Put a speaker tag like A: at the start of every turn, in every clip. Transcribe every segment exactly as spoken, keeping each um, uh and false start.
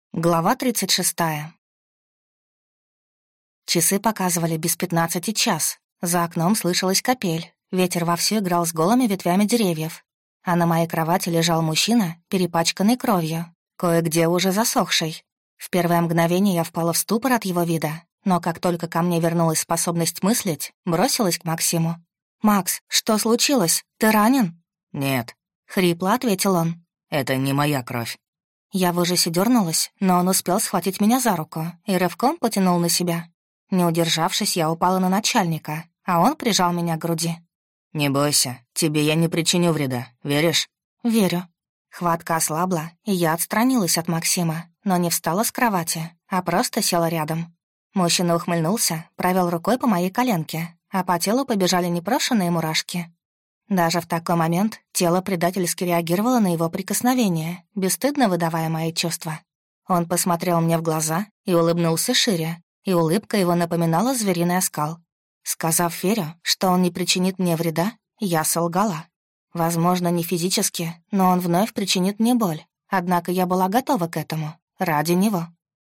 A: Глава тридцать шестая. Часы показывали без пятнадцати час. За окном слышалась капель. Ветер вовсю играл с голыми ветвями деревьев. А на моей кровати лежал мужчина, перепачканный кровью, кое-где уже засохший. В первое мгновение я впала в ступор от его вида, но как только ко мне вернулась способность мыслить, бросилась к Максиму. «Макс, что случилось? Ты ранен?»
B: «Нет,
A: — хрипло ответил он.
B: это не моя кровь».
A: Я в ужасе дернулась, но он успел схватить меня за руку и рывком потянул на себя. Не удержавшись, я упала на начальника, а он прижал меня к груди.
B: «Не бойся, тебе я не причиню вреда, веришь?»
A: «Верю». Хватка ослабла, и я отстранилась от Максима, но не встала с кровати, а просто села рядом. Мужчина ухмыльнулся, провел рукой по моей коленке, а по телу побежали непрошенные мурашки. Даже в такой момент тело предательски реагировало на его прикосновение, бесстыдно выдавая мои чувства. Он посмотрел мне в глаза и улыбнулся шире, и улыбка его напоминала звериный оскал. Сказав Ферю, что он не причинит мне вреда, я солгала. Возможно, не физически, но он вновь причинит мне боль. Однако я была готова к этому, ради него.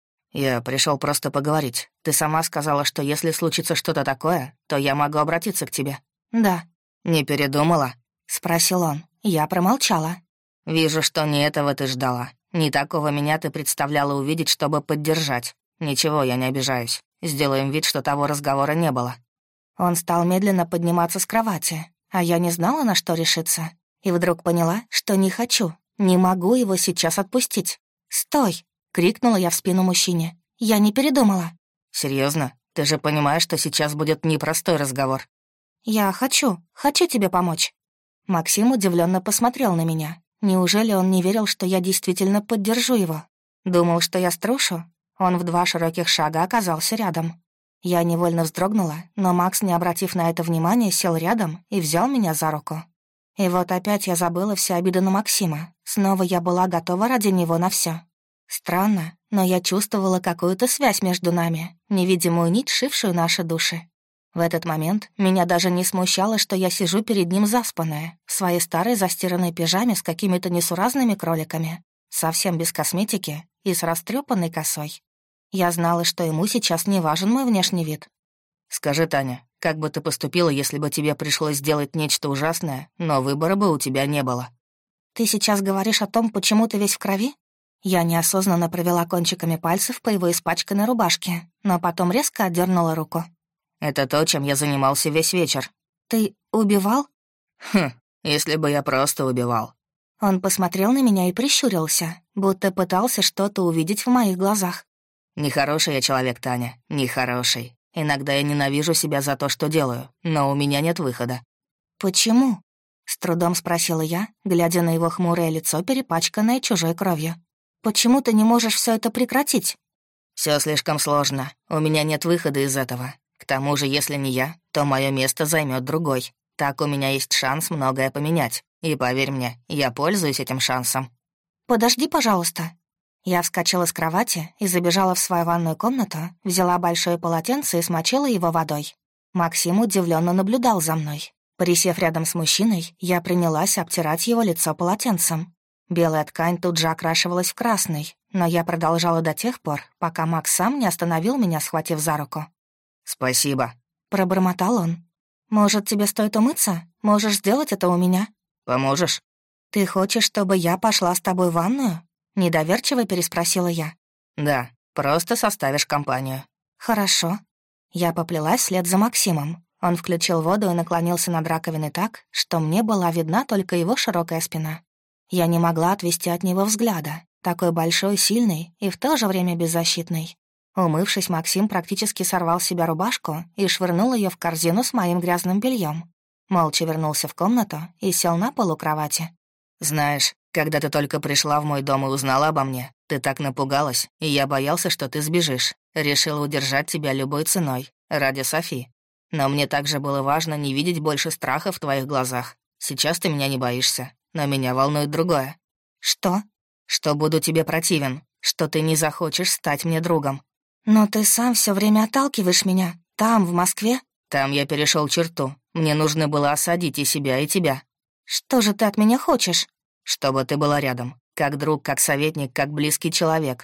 B: «Я пришел просто поговорить. Ты сама сказала, что если случится что-то такое, то я могу обратиться к тебе».
A: «Да».
B: «Не передумала?»
A: — спросил он. Я промолчала.
B: «Вижу, что не этого ты ждала. Не такого меня ты представляла увидеть, чтобы поддержать. Ничего, я не обижаюсь. Сделаем вид, что того разговора не было».
A: Он стал медленно подниматься с кровати, а я не знала, на что решиться. И вдруг поняла, что не хочу, не могу его сейчас отпустить. «Стой!» — крикнула я в спину мужчине. «Я не передумала».
B: Серьезно? Ты же понимаешь, что сейчас будет непростой разговор?»
A: «Я хочу, хочу тебе помочь». Максим удивленно посмотрел на меня. Неужели он не верил, что я действительно поддержу его? Думал, что я струшу? Он в два широких шага оказался рядом. Я невольно вздрогнула, но Макс, не обратив на это внимания, сел рядом и взял меня за руку. И вот опять я забыла все обиды на Максима. Снова я была готова ради него на все. Странно, но я чувствовала какую-то связь между нами, невидимую нить, сшившую наши души. В этот момент меня даже не смущало, что я сижу перед ним заспанная, в своей старой застиранной пижаме с какими-то несуразными кроликами, совсем без косметики и с растрепанной косой. Я знала, что ему сейчас не важен мой внешний вид.
B: «Скажи, Таня, как бы ты поступила, если бы тебе пришлось сделать нечто ужасное, но выбора бы у тебя не было?»
A: «Ты сейчас говоришь о том, почему ты весь в крови?» Я неосознанно провела кончиками пальцев по его испачканной рубашке, но потом резко отдернула руку.
B: «Это то, чем я занимался весь вечер».
A: «Ты убивал?»
B: «Хм, если бы я просто убивал».
A: Он посмотрел на меня и прищурился, будто пытался что-то увидеть в моих глазах.
B: «Нехороший я человек, Таня, нехороший. Иногда я ненавижу себя за то, что делаю, но у меня нет выхода».
A: «Почему?» — с трудом спросила я, глядя на его хмурое лицо, перепачканное чужой кровью. «Почему ты не можешь все это прекратить?»
B: Все слишком сложно, у меня нет выхода из этого. К тому же, если не я, то мое место займет другой. Так у меня есть шанс многое поменять. И поверь мне, я пользуюсь этим шансом».
A: «Подожди, пожалуйста». Я вскочила с кровати и забежала в свою ванную комнату, взяла большое полотенце и смочила его водой. Максим удивленно наблюдал за мной. Присев рядом с мужчиной, я принялась обтирать его лицо полотенцем. Белая ткань тут же окрашивалась в красный, но я продолжала до тех пор, пока Макс сам не остановил меня, схватив за руку.
B: «Спасибо»,
A: — пробормотал он. «Может, тебе стоит умыться? Можешь сделать это у меня?»
B: «Поможешь?»
A: «Ты хочешь, чтобы я пошла с тобой в ванную?» — недоверчиво переспросила я.
B: «Да, просто составишь компанию».
A: «Хорошо». Я поплелась вслед за Максимом. Он включил воду и наклонился над раковиной так, что мне была видна только его широкая спина. Я не могла отвести от него взгляда, такой большой, сильный и в то же время беззащитный. Умывшись, Максим практически сорвал с себя рубашку и швырнул ее в корзину с моим грязным бельем. Молча вернулся в комнату и сел на полу кровати.
B: «Знаешь, когда ты только пришла в мой дом и узнала обо мне, ты так напугалась, и я боялся, что ты сбежишь. Решил удержать тебя любой ценой, ради Софи. Но мне также было важно не видеть больше страха в твоих глазах. Сейчас ты меня не боишься, но меня волнует другое».
A: «Что?»
B: «Что буду тебе противен, что ты не захочешь стать мне другом».
A: «Но ты сам все время отталкиваешь меня. Там, в Москве?»
B: «Там я перешел черту. Мне нужно было осадить и себя, и тебя».
A: «Что же ты от меня хочешь?»
B: «Чтобы ты была рядом. Как друг, как советник, как близкий человек.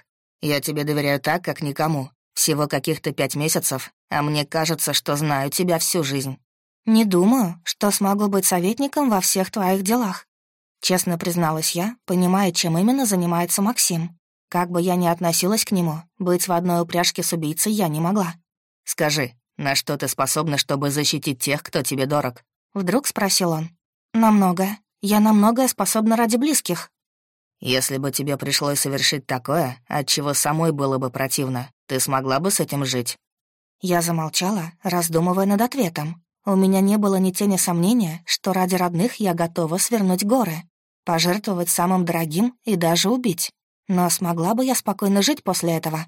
B: Я тебе доверяю так, как никому. Всего каких-то пять месяцев, а мне кажется, что знаю тебя всю жизнь».
A: «Не думаю, что смогу быть советником во всех твоих делах», — честно призналась я, понимая, чем именно занимается Максим. Как бы я ни относилась к нему, быть в одной упряжке с убийцей я не могла.
B: «Скажи, на что ты способна, чтобы защитить тех, кто тебе дорог?»
A: — вдруг спросил он. «На многое. Я на многое способна ради близких».
B: «Если бы тебе пришлось совершить такое, от чего самой было бы противно, ты смогла бы с этим жить?»
A: Я замолчала, раздумывая над ответом. У меня не было ни тени сомнения, что ради родных я готова свернуть горы, пожертвовать самым дорогим и даже убить. Но смогла бы я спокойно жить после этого?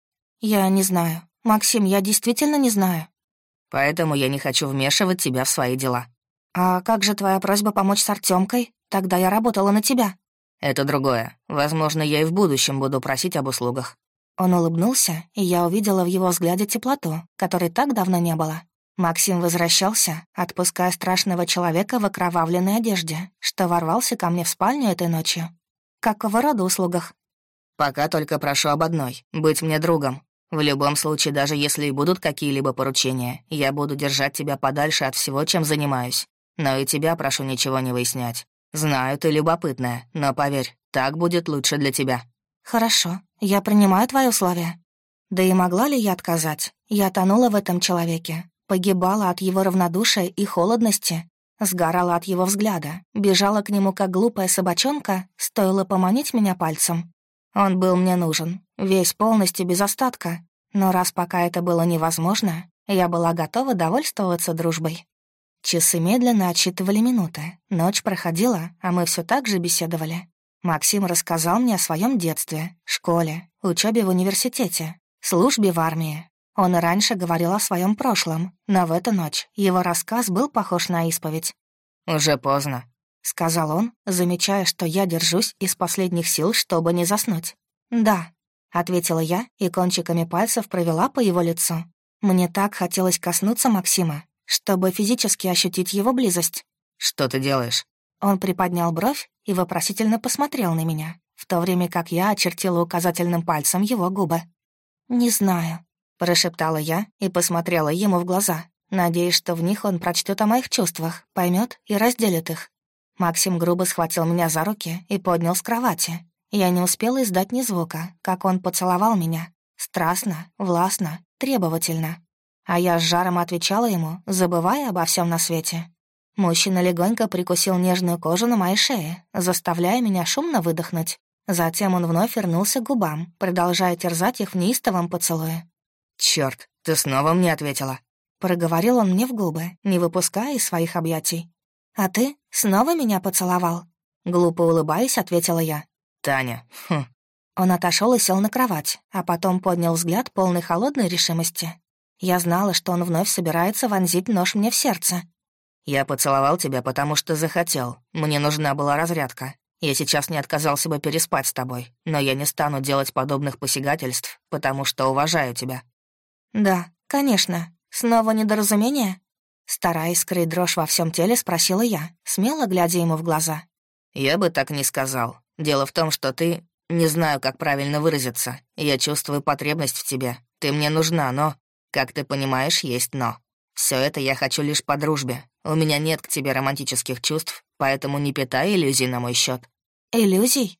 A: Я не знаю. Максим, я действительно не знаю.
B: Поэтому я не хочу вмешивать тебя в свои дела.
A: А как же твоя просьба помочь с Артёмкой? Тогда я работала на тебя.
B: Это другое. Возможно, я и в будущем буду просить об услугах.
A: Он улыбнулся, и я увидела в его взгляде теплоту, которой так давно не было. Максим возвращался, отпуская страшного человека в окровавленной одежде, что ворвался ко мне в спальню этой ночью. Какого рода услугах?
B: Пока только прошу об одной — быть мне другом. В любом случае, даже если и будут какие-либо поручения, я буду держать тебя подальше от всего, чем занимаюсь. Но и тебя прошу ничего не выяснять. Знаю, ты любопытная, но поверь, так будет лучше для тебя».
A: «Хорошо, я принимаю твои условия». Да и могла ли я отказать? Я тонула в этом человеке, погибала от его равнодушия и холодности, сгорала от его взгляда, бежала к нему, как глупая собачонка, стоило поманить меня пальцем. Он был мне нужен, весь полностью без остатка, но раз пока это было невозможно, я была готова довольствоваться дружбой. Часы медленно отсчитывали минуты, ночь проходила, а мы все так же беседовали. Максим рассказал мне о своем детстве, школе, учебе в университете, службе в армии. Он и раньше говорил о своем прошлом, но в эту ночь его рассказ был похож на исповедь.
B: «Уже поздно»,
A: — сказал он, замечая, что я держусь из последних сил, чтобы не заснуть. «Да», — ответила я и кончиками пальцев провела по его лицу. Мне так хотелось коснуться Максима, чтобы физически ощутить его близость.
B: «Что ты делаешь?»
A: Он приподнял бровь и вопросительно посмотрел на меня, в то время как я очертила указательным пальцем его губы. «Не знаю», — прошептала я и посмотрела ему в глаза, надеясь, что в них он прочтет о моих чувствах, поймет и разделит их. Максим грубо схватил меня за руки и поднял с кровати. Я не успела издать ни звука, как он поцеловал меня. Страстно, властно, требовательно. А я с жаром отвечала ему, забывая обо всем на свете. Мужчина легонько прикусил нежную кожу на моей шее, заставляя меня шумно выдохнуть. Затем он вновь вернулся к губам, продолжая терзать их в неистовом поцелуе.
B: «Чёрт, ты снова мне ответила»,
A: — проговорил он мне в губы, не выпуская из своих объятий. «А ты снова меня поцеловал?» Глупо улыбаясь, ответила я.
B: «Таня, хм».
A: Он отошел и сел на кровать, а потом поднял взгляд полной холодной решимости. Я знала, что он вновь собирается вонзить нож мне в сердце.
B: «Я поцеловал тебя, потому что захотел. Мне нужна была разрядка. Я сейчас не отказался бы переспать с тобой, но я не стану делать подобных посягательств, потому что уважаю тебя».
A: «Да, конечно. Снова недоразумение?» Стараясь скрыть дрожь во всем теле, спросила я, смело глядя ему в глаза.
B: «Я бы так не сказал. Дело в том, что ты... Не знаю, как правильно выразиться. Я чувствую потребность в тебе. Ты мне нужна, но... Как ты понимаешь, есть «но». Все это я хочу лишь по дружбе. У меня нет к тебе романтических чувств, поэтому не питай иллюзий на мой счет.
A: «Иллюзий?»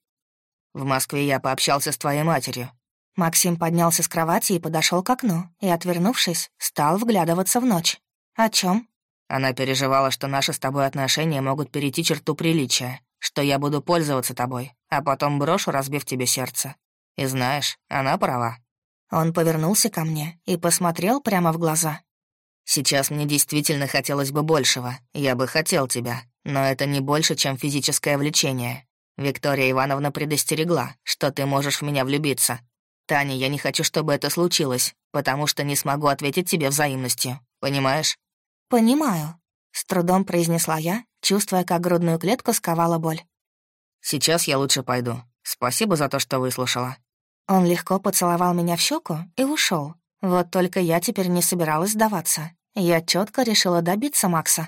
B: В Москве я пообщался с твоей матерью».
A: Максим поднялся с кровати и подошел к окну, и, отвернувшись, стал вглядываться в ночь. «О чем?
B: Она переживала, что наши с тобой отношения могут перейти черту приличия, что я буду пользоваться тобой, а потом брошу, разбив тебе сердце. И знаешь, она права».
A: Он повернулся ко мне и посмотрел прямо в глаза.
B: «Сейчас мне действительно хотелось бы большего. Я бы хотел тебя, но это не больше, чем физическое влечение. Виктория Ивановна предостерегла, что ты можешь в меня влюбиться. Таня, я не хочу, чтобы это случилось, потому что не смогу ответить тебе взаимностью. Понимаешь?»
A: «Понимаю», — с трудом произнесла я, чувствуя, как грудную клетку сковала боль.
B: «Сейчас я лучше пойду. Спасибо за то, что выслушала».
A: Он легко поцеловал меня в щеку и ушел. Вот только я теперь не собиралась сдаваться. Я четко решила добиться Макса.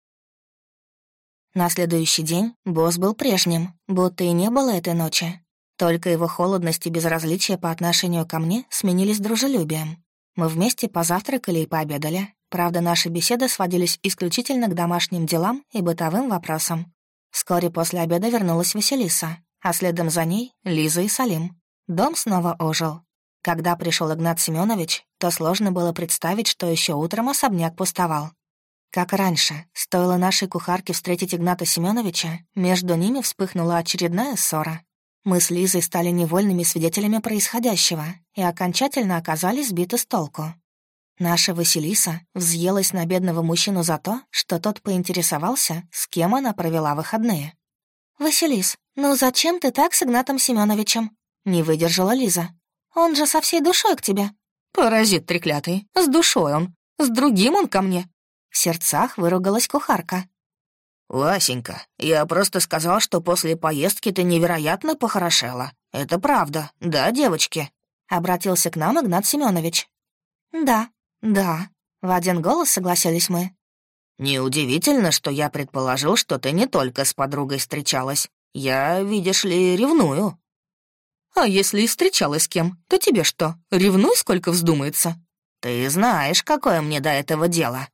A: На следующий день босс был прежним, будто и не было этой ночи. Только его холодность и безразличие по отношению ко мне сменились дружелюбием. Мы вместе позавтракали и пообедали. Правда, наши беседы сводились исключительно к домашним делам и бытовым вопросам. Вскоре после обеда вернулась Василиса, а следом за ней — Лиза и Салим. Дом снова ожил. Когда пришел Игнат Семенович, то сложно было представить, что еще утром особняк пустовал. Как раньше, стоило нашей кухарке встретить Игната Семеновича, между ними вспыхнула очередная ссора. Мы с Лизой стали невольными свидетелями происходящего и окончательно оказались сбиты с толку. Наша Василиса взъелась на бедного мужчину за то, что тот поинтересовался, с кем она провела выходные. «Василис, ну зачем ты так с Игнатом Семеновичем?» — не выдержала Лиза. «Он же со всей душой к тебе».
B: «Паразит треклятый, с душой он, с другим он ко мне».
A: В сердцах выругалась кухарка.
B: «Васенька, я просто сказал, что после поездки ты невероятно похорошела. Это правда, да, девочки?»
A: Обратился к нам Игнат Семенович. «Да, да», — в один голос согласились мы.
B: «Неудивительно, что я предположил, что ты не только с подругой встречалась. Я, видишь ли, ревную».
A: «А если и встречалась с кем, то тебе что, ревнуй, сколько вздумается?»
B: «Ты знаешь, какое мне до этого дело».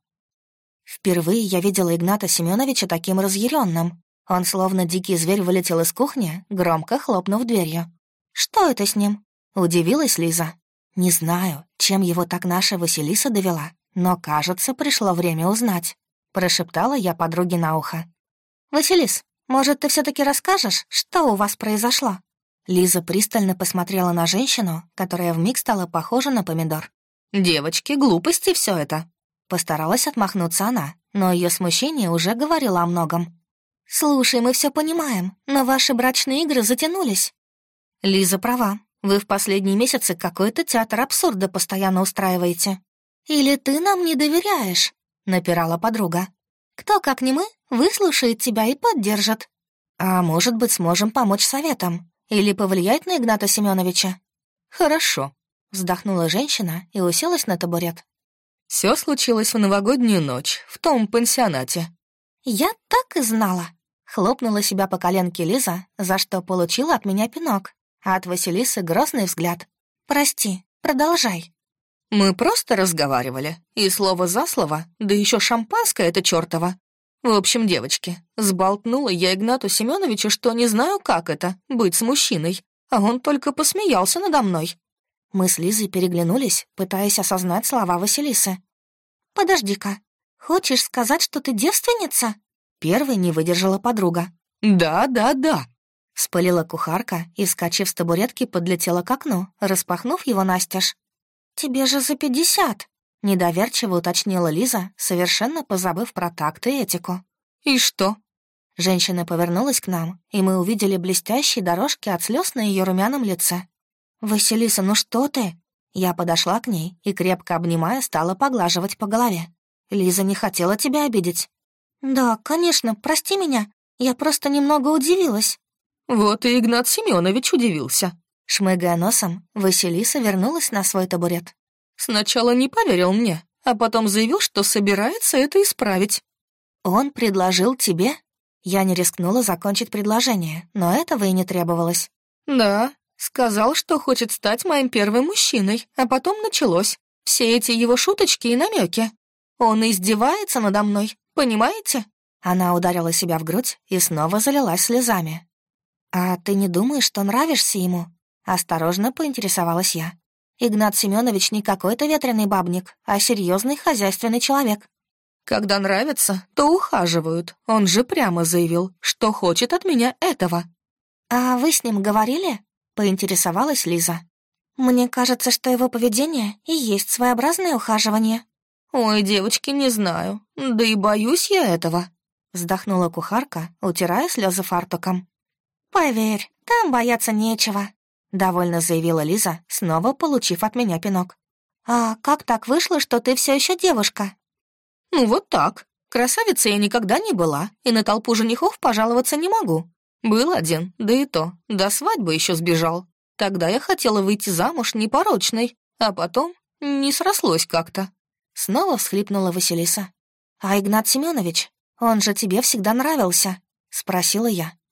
A: Впервые я видела Игната Семеновича таким разъяренным. Он, словно дикий зверь, вылетел из кухни, громко хлопнув дверью. «Что это с ним?» — удивилась Лиза. «Не знаю, чем его так наша Василиса довела, но, кажется, пришло время узнать», — прошептала я подруге на ухо. «Василис, может, ты все таки расскажешь, что у вас произошло?» Лиза пристально посмотрела на женщину, которая вмиг стала похожа на помидор.
B: «Девочки, глупости все это».
A: Постаралась отмахнуться она, но ее смущение уже говорило о многом. «Слушай, мы все понимаем, но ваши брачные игры затянулись». «Лиза права. Вы в последние месяцы какой-то театр абсурда постоянно устраиваете». «Или ты нам не доверяешь?» — напирала подруга. «Кто, как не мы, выслушает тебя и поддержит. А может быть, сможем помочь советом или повлиять на Игната Семеновича?»
B: «Хорошо», —
A: вздохнула женщина и уселась на табурет.
B: Все случилось в новогоднюю ночь, в том пансионате».
A: «Я так и знала», — хлопнула себя по коленке Лиза, за что получила от меня пинок, а от Василисы грозный взгляд. «Прости, продолжай».
B: «Мы просто разговаривали, и слово за слово, да еще шампанское это чёртово. В общем, девочки, сболтнула я Игнату Семеновичу, что не знаю, как это — быть с мужчиной, а он только посмеялся надо мной».
A: Мы с Лизой переглянулись, пытаясь осознать слова Василисы. «Подожди-ка, хочешь сказать, что ты девственница?» Первой не выдержала подруга.
B: «Да, да, да»,
A: — вспылила кухарка и, вскочив с табуретки, подлетела к окну, распахнув его настежь. «Тебе же за пятьдесят», — недоверчиво уточнила Лиза, совершенно позабыв про такт и этику.
B: «И что?»
A: Женщина повернулась к нам, и мы увидели блестящие дорожки от слез на ее румяном лице. «Василиса, ну что ты?» Я подошла к ней и, крепко обнимая, стала поглаживать по голове. «Лиза не хотела тебя обидеть». «Да, конечно, прости меня. Я просто немного удивилась».
B: «Вот и Игнат Семенович удивился».
A: Шмыгая носом, Василиса вернулась на свой табурет.
B: «Сначала не поверил мне, а потом заявил, что собирается это исправить».
A: «Он предложил тебе?» Я не рискнула закончить предложение, но этого и не требовалось.
B: «Да, сказал, что хочет стать моим первым мужчиной, а потом началось. Все эти его шуточки и намеки. Он издевается надо мной, понимаете?»
A: Она ударила себя в грудь и снова залилась слезами. «А ты не думаешь, что нравишься ему?» Осторожно поинтересовалась я. «Игнат Семенович не какой-то ветреный бабник, а серьезный хозяйственный человек».
B: «Когда нравится, то ухаживают. Он же прямо заявил, что хочет от меня этого».
A: «А вы с ним говорили?» — поинтересовалась Лиза. «Мне кажется, что его поведение и есть своеобразное ухаживание».
B: «Ой, девочки, не знаю. Да и боюсь я этого»,
A: — вздохнула кухарка, утирая слезы фартуком. «Поверь, там бояться нечего», — довольно заявила Лиза, снова получив от меня пинок. «А как так вышло, что ты все еще девушка?»
B: «Ну вот так. Красавицей я никогда не была, и на толпу женихов пожаловаться не могу. Был один, да и то, до свадьбы еще сбежал. Тогда я хотела выйти замуж непорочной, а потом не срослось как-то».
A: Снова всхлипнула Василиса. «А Игнат Семенович, он же тебе всегда нравился?» — спросила я.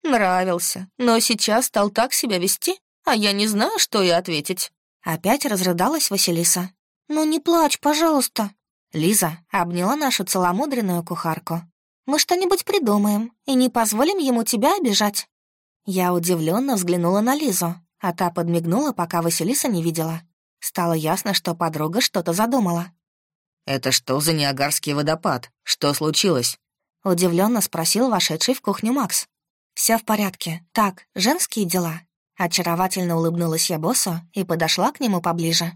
A: Нравился, но сейчас стал так себя вести, а я не знаю, что и ответить». Опять разрыдалась Василиса. «Ну не плачь, пожалуйста». Лиза обняла нашу целомудренную кухарку. «Мы что-нибудь придумаем и не позволим ему тебя обижать». Я удивленно взглянула на Лизу, а та подмигнула, пока Василиса не видела. Стало ясно, что подруга что-то задумала.
B: «Это что за Ниагарский водопад? Что случилось?»
A: Удивленно спросил вошедший в кухню Макс. Все в порядке. Так, женские дела». Очаровательно улыбнулась я боссу и подошла к нему поближе.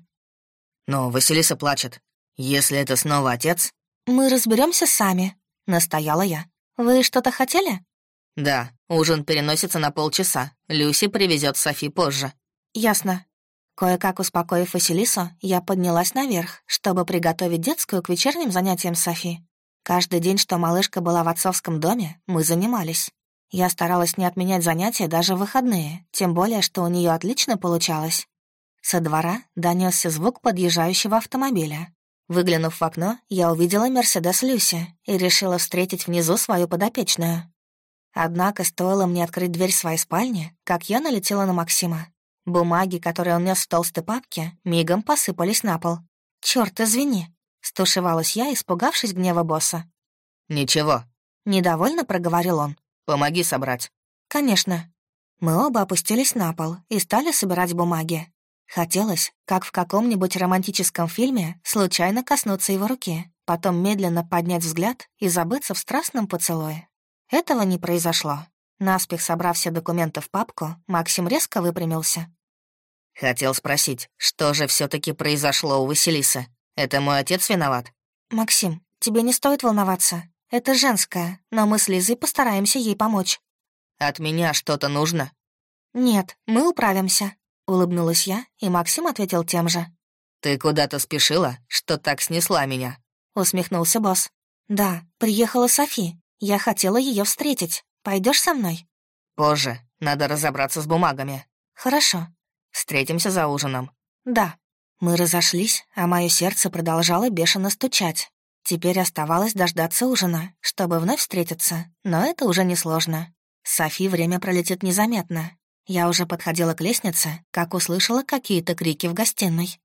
B: «Но Василиса плачет. Если это снова отец...»
A: «Мы разберемся сами», — настояла я. «Вы что-то хотели?»
B: «Да, ужин переносится на полчаса. Люси привезет Софи позже».
A: «Ясно». Кое-как успокоив Василису, я поднялась наверх, чтобы приготовить детскую к вечерним занятиям Софи. Каждый день, что малышка была в отцовском доме, мы занимались. Я старалась не отменять занятия даже в выходные, тем более, что у нее отлично получалось. Со двора донесся звук подъезжающего автомобиля. Выглянув в окно, я увидела Мерседес Люси и решила встретить внизу свою подопечную. Однако стоило мне открыть дверь своей спальни, как я налетела на Максима. Бумаги, которые он нес в толстой папке, мигом посыпались на пол. «Чёрт, извини», — стушевалась я, испугавшись гнева босса.
B: «Ничего»,
A: — недовольно проговорил он.
B: «Помоги собрать».
A: «Конечно». Мы оба опустились на пол и стали собирать бумаги. Хотелось, как в каком-нибудь романтическом фильме, случайно коснуться его руки, потом медленно поднять взгляд и забыться в страстном поцелуе. Этого не произошло. Наспех собрав все документы в папку, Максим резко выпрямился.
B: «Хотел спросить, что же все таки произошло у Василисы? Это мой отец виноват?»
A: «Максим, тебе не стоит волноваться. Это женское, но мы с Лизой постараемся ей помочь».
B: «От меня что-то нужно?»
A: «Нет, мы управимся», — улыбнулась я, и Максим ответил тем же.
B: «Ты куда-то спешила, что так снесла меня?»
A: — усмехнулся босс. «Да, приехала Софи. Я хотела ее встретить. Пойдешь со мной?»
B: «Позже. Надо разобраться с бумагами».
A: «Хорошо».
B: «Встретимся за ужином».
A: «Да». Мы разошлись, а мое сердце продолжало бешено стучать. Теперь оставалось дождаться ужина, чтобы вновь встретиться, но это уже несложно. С Софи время пролетит незаметно. Я уже подходила к лестнице, как услышала какие-то крики в гостиной.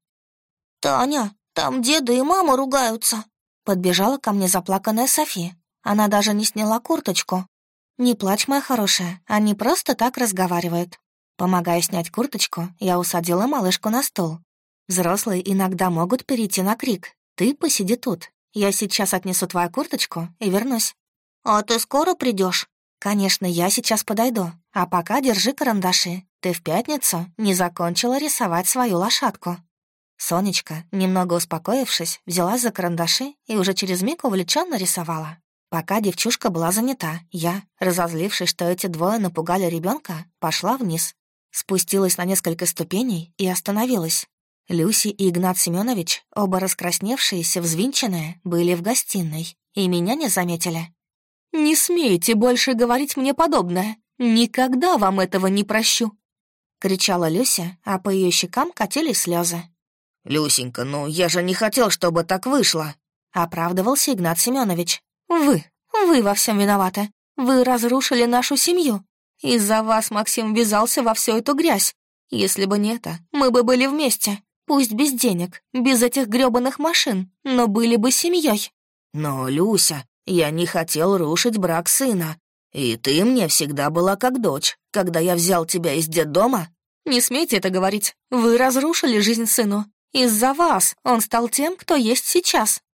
A: «Таня, там деда и мама ругаются!» Подбежала ко мне заплаканная Софи. Она даже не сняла курточку. «Не плачь, моя хорошая, они просто так разговаривают». Помогая снять курточку, я усадила малышку на стол. Взрослые иногда могут перейти на крик. «Ты посиди тут. Я сейчас отнесу твою курточку и вернусь». «А ты скоро придешь? «Конечно, я сейчас подойду. А пока держи карандаши. Ты в пятницу не закончила рисовать свою лошадку». Сонечка, немного успокоившись, взялась за карандаши и уже через миг увлеченно рисовала. Пока девчушка была занята, я, разозлившись, что эти двое напугали ребенка, пошла вниз. Спустилась на несколько ступеней и остановилась. Люси и Игнат Семенович, оба раскрасневшиеся, взвинченные, были в гостиной и меня не заметили. «Не смейте больше говорить мне подобное. Никогда вам этого не прощу!» — кричала Люся, а по ее щекам катились слезы.
B: «Люсенька, ну я же не хотел, чтобы так вышло!»
A: — оправдывался Игнат Семенович. «Вы, вы во всем виноваты. Вы разрушили нашу семью. Из-за вас Максим ввязался во всю эту грязь. Если бы не это, мы бы были вместе. Пусть без денег, без этих грёбаных машин, но были бы семьей».
B: «Но, Люся, я не хотел рушить брак сына. И ты мне всегда была как дочь, когда я взял тебя из детдома».
A: «Не смейте это говорить. Вы разрушили жизнь сыну. Из-за вас он стал тем, кто есть сейчас».